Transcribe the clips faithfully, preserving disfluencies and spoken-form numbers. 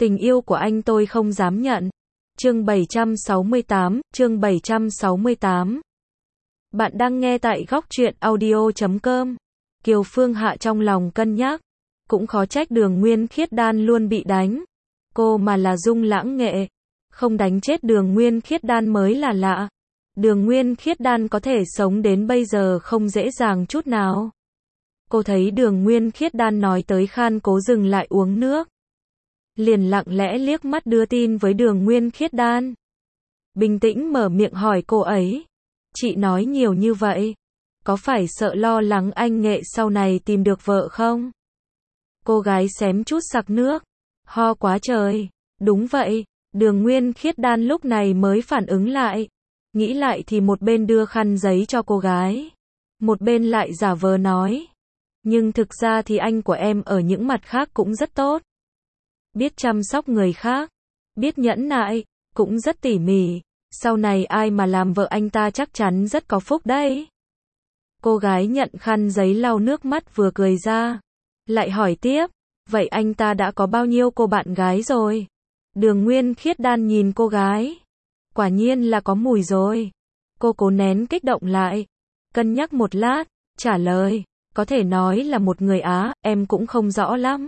Tình yêu của anh tôi không dám nhận. Chương bảy trăm sáu mươi tám, chương bảy trăm sáu mươi tám. Bạn đang nghe tại góc truyện audio chấm com. Kiều Phương Hạ trong lòng cân nhắc. Cũng khó trách Đường Nguyên Khiết Đan luôn bị đánh. Cô mà là Dung Lãng Nghệ. Không đánh chết Đường Nguyên Khiết Đan mới là lạ. Đường Nguyên Khiết Đan có thể sống đến bây giờ không dễ dàng chút nào. Cô thấy Đường Nguyên Khiết Đan nói tới khan cố dừng lại uống nước. Liền lặng lẽ liếc mắt đưa tin với Đường Nguyên Khiết Đan. Bình tĩnh mở miệng hỏi cô ấy. Chị nói nhiều như vậy. Có phải sợ lo lắng anh Nghệ sau này tìm được vợ không? Cô gái xém chút sặc nước. Ho quá trời. Đúng vậy. Đường Nguyên Khiết Đan lúc này mới phản ứng lại. Nghĩ lại thì một bên đưa khăn giấy cho cô gái. Một bên lại giả vờ nói. Nhưng thực ra thì anh của em ở những mặt khác cũng rất tốt. Biết chăm sóc người khác. Biết nhẫn nại. Cũng rất tỉ mỉ. Sau này ai mà làm vợ anh ta chắc chắn rất có phúc đấy. Cô gái nhận khăn giấy lau nước mắt vừa cười ra. Lại hỏi tiếp. Vậy anh ta đã có bao nhiêu cô bạn gái rồi? Đường Nguyên Khiết Đan nhìn cô gái. Quả nhiên là có mùi rồi. Cô cố nén kích động lại. Cân nhắc một lát. Trả lời. Có thể nói là một người Á, em cũng không rõ lắm.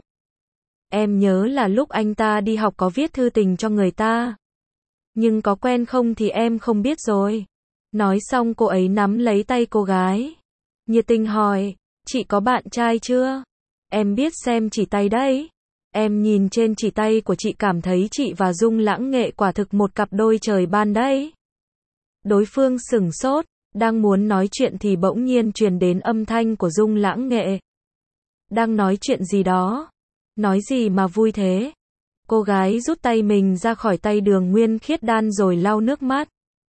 Em nhớ là lúc anh ta đi học có viết thư tình cho người ta. Nhưng có quen không thì em không biết rồi. Nói xong cô ấy nắm lấy tay cô gái. Nhiệt tình hỏi, chị có bạn trai chưa? Em biết xem chỉ tay đấy. Em nhìn trên chỉ tay của chị cảm thấy chị và Dung Lãng Nghệ quả thực một cặp đôi trời ban đấy. Đối phương sửng sốt, đang muốn nói chuyện thì bỗng nhiên truyền đến âm thanh của Dung Lãng Nghệ. Đang nói chuyện gì đó? Nói gì mà vui thế? Cô gái rút tay mình ra khỏi tay Đường Nguyên Khiết Đan rồi lau nước mắt.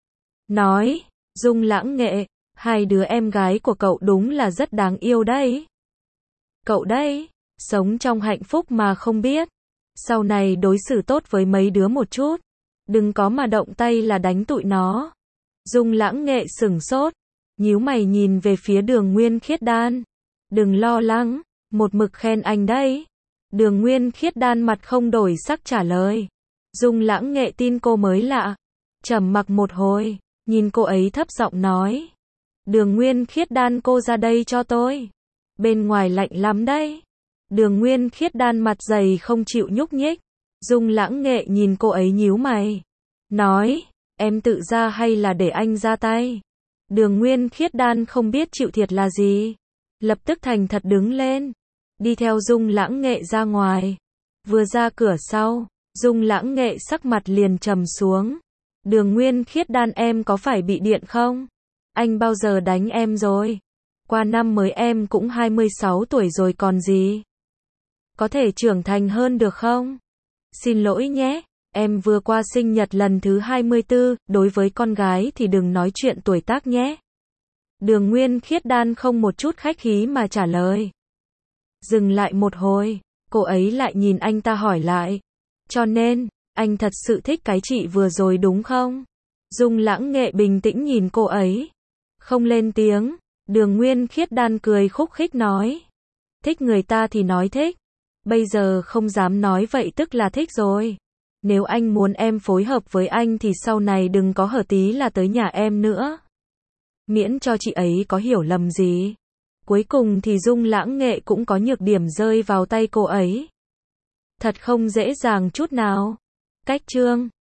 Nói, Dung Lãng Nghệ, hai đứa em gái của cậu đúng là rất đáng yêu đấy. Cậu đấy, sống trong hạnh phúc mà không biết. Sau này đối xử tốt với mấy đứa một chút. Đừng có mà động tay là đánh tụi nó. Dung Lãng Nghệ sửng sốt. Nhíu mày nhìn về phía Đường Nguyên Khiết Đan. Đừng lo lắng, một mực khen anh đấy. Đường Nguyên Khiết Đan mặt không đổi sắc trả lời. Dung Lãng Nghệ tin cô mới lạ. Trầm mặc một hồi, nhìn cô ấy thấp giọng nói. Đường Nguyên Khiết Đan cô ra đây cho tôi. Bên ngoài lạnh lắm đấy. Đường Nguyên Khiết Đan mặt dày không chịu nhúc nhích. Dung Lãng Nghệ nhìn cô ấy nhíu mày. Nói, em tự ra hay là để anh ra tay? Đường Nguyên Khiết Đan không biết chịu thiệt là gì. Lập tức thành thật đứng lên. Đi theo Dung Lãng Nghệ ra ngoài. Vừa ra cửa sau, Dung Lãng Nghệ sắc mặt liền trầm xuống. Đường Nguyên Khiết Đan em có phải bị điện không? Anh bao giờ đánh em rồi? Qua năm mới em cũng hai mươi sáu tuổi rồi còn gì? Có thể trưởng thành hơn được không? Xin lỗi nhé, em vừa qua sinh nhật lần thứ hai mươi tư, đối với con gái thì đừng nói chuyện tuổi tác nhé. Đường Nguyên Khiết Đan không một chút khách khí mà trả lời. Dừng lại một hồi, cô ấy lại nhìn anh ta hỏi lại. Cho nên, anh thật sự thích cái chị vừa rồi đúng không? Dung Lãng Nghệ bình tĩnh nhìn cô ấy. Không lên tiếng, Đường Nguyên Khiết Đan cười khúc khích nói. Thích người ta thì nói thích. Bây giờ không dám nói vậy tức là thích rồi. Nếu anh muốn em phối hợp với anh thì sau này đừng có hở tí là tới nhà em nữa. Miễn cho chị ấy có hiểu lầm gì. Cuối cùng thì Dung Lãng Nghệ cũng có nhược điểm rơi vào tay cô ấy. Thật không dễ dàng chút nào. Cách chương